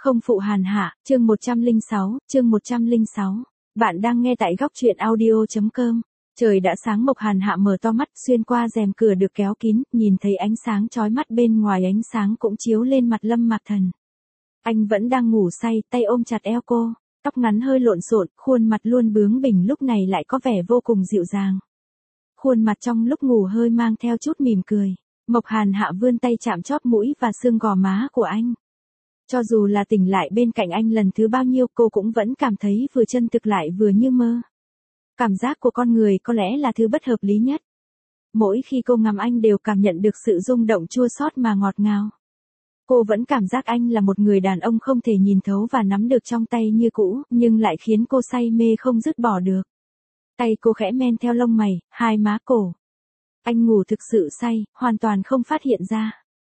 Không phụ hàn hạ, chương 106. Bạn đang nghe tại góc truyện audio.com. Trời đã sáng, Mộc Hàn Hạ mở to mắt, xuyên qua rèm cửa được kéo kín, nhìn thấy ánh sáng chói mắt bên ngoài, ánh sáng cũng chiếu lên mặt Lâm Mạc Thần. Anh vẫn đang ngủ say, tay ôm chặt eo cô, tóc ngắn hơi lộn xộn, khuôn mặt luôn bướng bỉnh lúc này lại có vẻ vô cùng dịu dàng. Khuôn mặt trong lúc ngủ hơi mang theo chút mỉm cười. Mộc Hàn Hạ vươn tay chạm chóp mũi và xương gò má của anh. Cho dù là tỉnh lại bên cạnh anh lần thứ bao nhiêu, cô cũng vẫn cảm thấy vừa chân thực lại vừa như mơ. Cảm giác của con người có lẽ là thứ bất hợp lý nhất. Mỗi khi cô ngắm anh đều cảm nhận được sự rung động chua xót mà ngọt ngào. Cô vẫn cảm giác anh là một người đàn ông không thể nhìn thấu và nắm được trong tay như cũ, nhưng lại khiến cô say mê không dứt bỏ được. Tay cô khẽ men theo lông mày, hai má cổ. Anh ngủ thực sự say, hoàn toàn không phát hiện ra.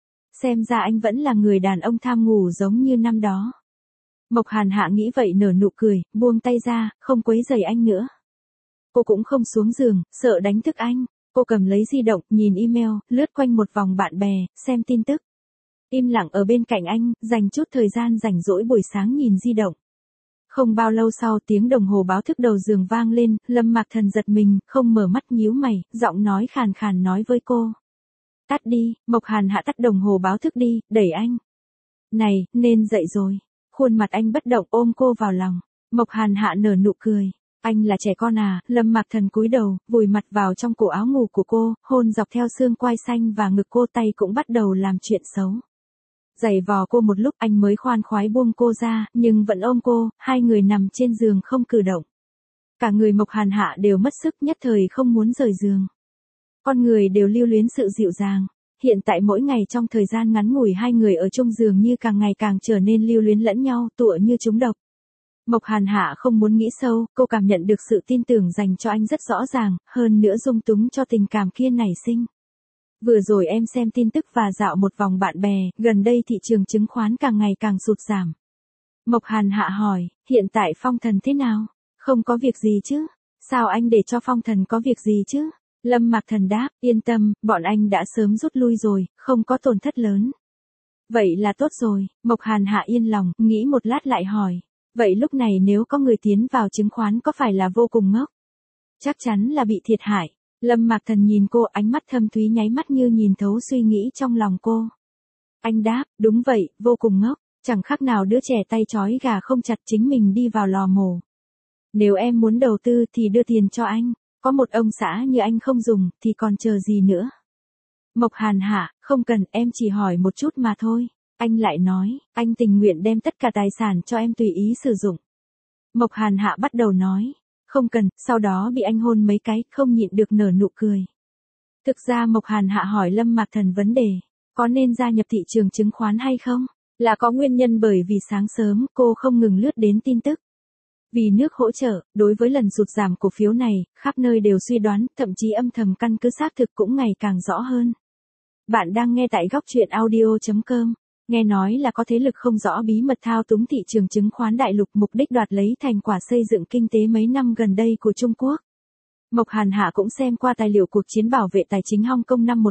Xem ra anh vẫn là người đàn ông tham ngủ giống như năm đó. Mộc Hàn Hạ nghĩ vậy, nở nụ cười, buông tay ra, không quấy rầy anh nữa. Cô cũng không xuống giường, sợ đánh thức anh. Cô cầm lấy di động, nhìn email, lướt quanh một vòng bạn bè, xem tin tức. Im lặng ở bên cạnh anh, dành chút thời gian rảnh rỗi buổi sáng nhìn di động. Không bao lâu sau, tiếng đồng hồ báo thức đầu giường vang lên, Lâm Mạc Thần giật mình, không mở mắt, nhíu mày, giọng nói khàn khàn nói với cô. Tắt đi. Mộc Hàn Hạ tắt đồng hồ báo thức đi, đẩy anh. Này, nên dậy rồi. Khuôn mặt anh bất động, ôm cô vào lòng. Mộc Hàn Hạ nở nụ cười. Anh là trẻ con à? Lâm Mạc Thần cúi đầu, vùi mặt vào trong cổ áo ngủ của cô, hôn dọc theo xương quai xanh và ngực cô, tay cũng bắt đầu làm chuyện xấu. Giày vò cô một lúc anh mới khoan khoái buông cô ra, nhưng vẫn ôm cô, hai người nằm trên giường không cử động. Cả người Mộc Hàn Hạ đều mất sức, nhất thời không muốn rời giường. Con người đều lưu luyến sự dịu dàng. Hiện tại mỗi ngày trong thời gian ngắn ngủi hai người ở chung giường như càng ngày càng trở nên lưu luyến lẫn nhau, tựa như trúng độc. Mộc Hàn Hạ không muốn nghĩ sâu, cô cảm nhận được sự tin tưởng dành cho anh rất rõ ràng, hơn nữa dung túng cho tình cảm kia nảy sinh. Vừa rồi em xem tin tức và dạo một vòng bạn bè, gần đây thị trường chứng khoán càng ngày càng sụt giảm. Mộc Hàn Hạ hỏi, hiện tại Phong Thần thế nào? Không có việc gì chứ? Sao anh để cho Phong Thần có việc gì chứ? Lâm Mạc Thần đáp, yên tâm, bọn anh đã sớm rút lui rồi, không có tổn thất lớn. Vậy là tốt rồi. Mộc Hàn Hạ yên lòng, nghĩ một lát lại hỏi. Vậy lúc này nếu có người tiến vào chứng khoán có phải là vô cùng ngốc? Chắc chắn là bị thiệt hại. Lâm Mạc Thần nhìn cô, ánh mắt thâm thúy nháy mắt như nhìn thấu suy nghĩ trong lòng cô. Anh đáp, đúng vậy, vô cùng ngốc, chẳng khác nào đứa trẻ tay trói gà không chặt chính mình đi vào lò mổ. Nếu em muốn đầu tư thì đưa tiền cho anh, có một ông xã như anh không dùng thì còn chờ gì nữa. Mộc Hàn Hạ, không cần, em chỉ hỏi một chút mà thôi. Anh lại nói, anh tình nguyện đem tất cả tài sản cho em tùy ý sử dụng. Mộc Hàn Hạ bắt đầu nói, không cần, sau đó bị anh hôn mấy cái, không nhịn được nở nụ cười. Thực ra Mộc Hàn Hạ hỏi Lâm Mạc Thần vấn đề, có nên gia nhập thị trường chứng khoán hay không? Là có nguyên nhân, bởi vì sáng sớm cô không ngừng lướt đến tin tức. Vì nước hỗ trợ, đối với lần sụt giảm cổ phiếu này, khắp nơi đều suy đoán, thậm chí âm thầm căn cứ xác thực cũng ngày càng rõ hơn. Bạn đang nghe tại góc truyện audio.com. Nghe nói là có thế lực không rõ bí mật thao túng thị trường chứng khoán đại lục, mục đích đoạt lấy thành quả xây dựng kinh tế mấy năm gần đây của Trung Quốc. Mộc Hàn Hạ cũng xem qua tài liệu cuộc chiến bảo vệ tài chính Hong Kong năm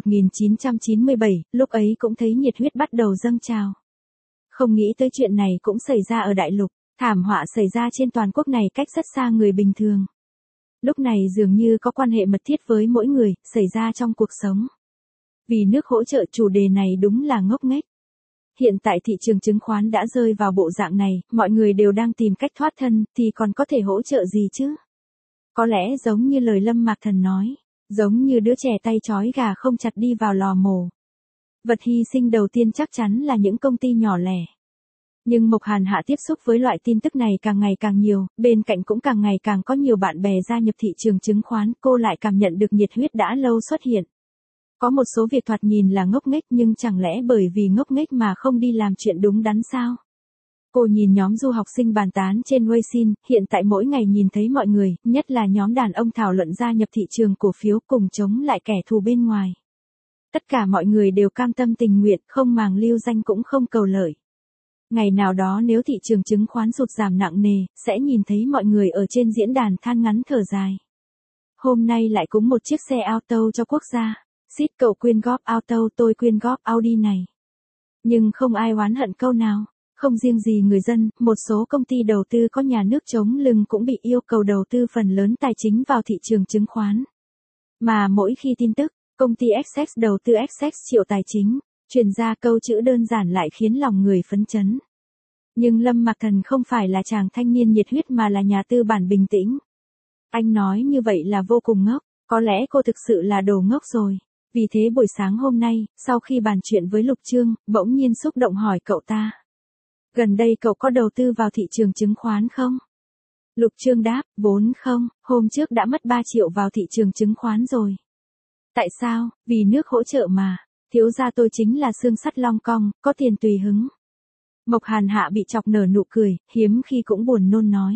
1997, lúc ấy cũng thấy nhiệt huyết bắt đầu dâng trào. Không nghĩ tới chuyện này cũng xảy ra ở đại lục, thảm họa xảy ra trên toàn quốc này cách rất xa người bình thường. Lúc này dường như có quan hệ mật thiết với mỗi người, xảy ra trong cuộc sống. Vì nước hỗ trợ, chủ đề này đúng là ngốc nghếch. Hiện tại thị trường chứng khoán đã rơi vào bộ dạng này, mọi người đều đang tìm cách thoát thân, thì còn có thể hỗ trợ gì chứ? Có lẽ giống như lời Lâm Mạc Thần nói, giống như đứa trẻ tay trói gà không chặt đi vào lò mổ. Vật hy sinh đầu tiên chắc chắn là những công ty nhỏ lẻ. Nhưng Mộc Hàn Hạ tiếp xúc với loại tin tức này càng ngày càng nhiều, bên cạnh cũng càng ngày càng có nhiều bạn bè gia nhập thị trường chứng khoán, cô lại cảm nhận được nhiệt huyết đã lâu xuất hiện. Có một số việc thoạt nhìn là ngốc nghếch, nhưng chẳng lẽ bởi vì ngốc nghếch mà không đi làm chuyện đúng đắn sao? Cô nhìn nhóm du học sinh bàn tán trên Weixin, hiện tại mỗi ngày nhìn thấy mọi người, nhất là nhóm đàn ông thảo luận gia nhập thị trường cổ phiếu cùng chống lại kẻ thù bên ngoài. Tất cả mọi người đều cam tâm tình nguyện, không màng lưu danh cũng không cầu lợi. Ngày nào đó nếu thị trường chứng khoán sụt giảm nặng nề, sẽ nhìn thấy mọi người ở trên diễn đàn than ngắn thở dài. Hôm nay lại cúng một chiếc xe auto cho quốc gia. Xít cậu quyên góp auto, tôi quyên góp Audi này. Nhưng không ai oán hận câu nào. Không riêng gì người dân, một số công ty đầu tư có nhà nước chống lưng cũng bị yêu cầu đầu tư phần lớn tài chính vào thị trường chứng khoán. Mà mỗi khi tin tức, công ty XX đầu tư XX triệu tài chính, truyền ra câu chữ đơn giản lại khiến lòng người phấn chấn. Nhưng Lâm Mạc Thần không phải là chàng thanh niên nhiệt huyết mà là nhà tư bản bình tĩnh. Anh nói như vậy là vô cùng ngốc, có lẽ cô thực sự là đồ ngốc rồi. Vì thế buổi sáng hôm nay, sau khi bàn chuyện với Lục Trương, bỗng nhiên xúc động hỏi cậu ta. Gần đây cậu có đầu tư vào thị trường chứng khoán không? Lục Trương đáp, vốn không, hôm trước đã mất 3 triệu vào thị trường chứng khoán rồi. Tại sao? Vì nước hỗ trợ mà. Thiếu gia tôi chính là xương sắt long cong, có tiền tùy hứng. Mộc Hàn Hạ bị chọc nở nụ cười, hiếm khi cũng buồn nôn nói.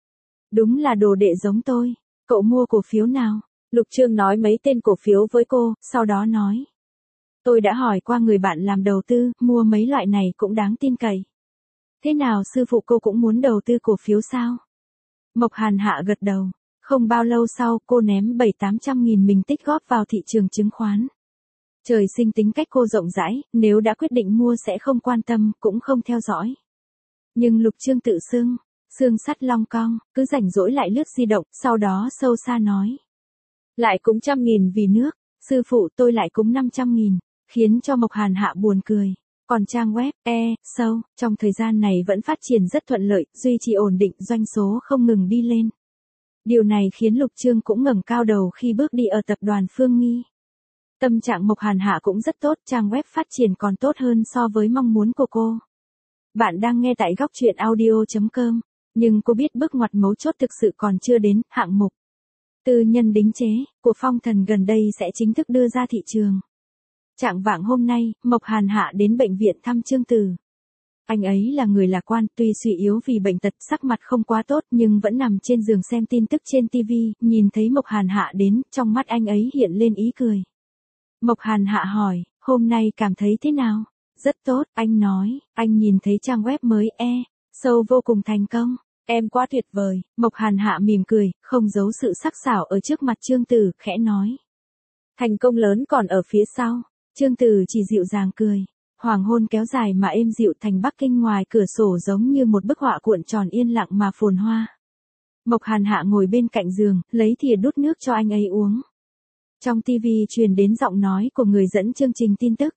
Đúng là đồ đệ giống tôi. Cậu mua cổ phiếu nào? Lục Trương nói mấy tên cổ phiếu với cô, sau đó nói. Tôi đã hỏi qua người bạn làm đầu tư, mua mấy loại này cũng đáng tin cậy. Thế nào sư phụ cô cũng muốn đầu tư cổ phiếu sao? Mộc Hàn Hạ gật đầu. Không bao lâu sau cô ném 7-800 nghìn mình tích góp vào thị trường chứng khoán. Trời sinh tính cách cô rộng rãi, nếu đã quyết định mua sẽ không quan tâm, cũng không theo dõi. Nhưng Lục Trương tự xương sắt long cong, cứ rảnh rỗi lại lướt di động, sau đó sâu xa nói. Lại cúng 100.000 vì nước, sư phụ tôi lại cúng 500.000, khiến cho Mộc Hàn Hạ buồn cười. Còn trang web, show, trong thời gian này vẫn phát triển rất thuận lợi, duy trì ổn định, doanh số không ngừng đi lên. Điều này khiến Lục Trương cũng ngẩng cao đầu khi bước đi ở tập đoàn Phương Nghi. Tâm trạng Mộc Hàn Hạ cũng rất tốt, trang web phát triển còn tốt hơn so với mong muốn của cô. Bạn đang nghe tại góc truyện audio.com, nhưng cô biết bước ngoặt mấu chốt thực sự còn chưa đến, hạng mục tư nhân đính chế của Phong Thần gần đây sẽ chính thức đưa ra thị trường. Trạng vạng hôm nay, Mộc Hàn Hạ đến bệnh viện thăm Trương Từ. Anh ấy là người lạc quan, tuy suy yếu vì bệnh tật, sắc mặt không quá tốt nhưng vẫn nằm trên giường xem tin tức trên TV, nhìn thấy Mộc Hàn Hạ đến, trong mắt anh ấy hiện lên ý cười. Mộc Hàn Hạ hỏi, hôm nay cảm thấy thế nào? Rất tốt, anh nói, anh nhìn thấy trang web mới show vô cùng thành công. Em quá tuyệt vời, Mộc Hàn Hạ mỉm cười, không giấu sự sắc sảo ở trước mặt Trương Từ, khẽ nói. Thành công lớn còn ở phía sau. Trương Từ chỉ dịu dàng cười. Hoàng hôn kéo dài mà êm dịu, thành Bắc Kinh ngoài cửa sổ giống như một bức họa cuộn tròn yên lặng mà phồn hoa. Mộc Hàn Hạ ngồi bên cạnh giường, lấy thìa đút nước cho anh ấy uống. Trong TV truyền đến giọng nói của người dẫn chương trình tin tức.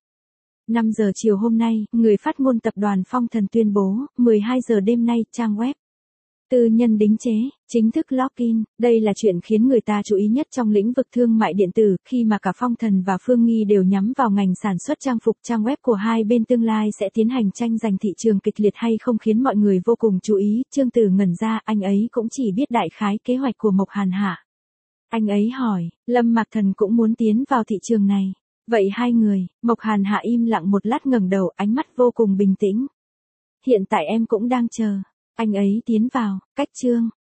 5 giờ chiều hôm nay, người phát ngôn tập đoàn Phong Thần tuyên bố, 12 giờ đêm nay, trang web tư nhân đính chế chính thức login. Đây là chuyện khiến người ta chú ý nhất trong lĩnh vực thương mại điện tử, khi mà cả Phong Thần và Phương Nghi đều nhắm vào ngành sản xuất trang phục. Trang web của hai bên tương lai sẽ tiến hành tranh giành thị trường kịch liệt hay không khiến mọi người vô cùng chú ý. Trương Từ ngẩn ra, anh ấy cũng chỉ biết đại khái kế hoạch của Mộc Hàn Hạ. Anh ấy hỏi, Lâm Mạc Thần cũng muốn tiến vào thị trường này. Vậy hai người? Mộc Hàn Hạ im lặng một lát ngẩng đầu, ánh mắt vô cùng bình tĩnh. Hiện tại em cũng đang chờ anh ấy tiến vào. Cách Trương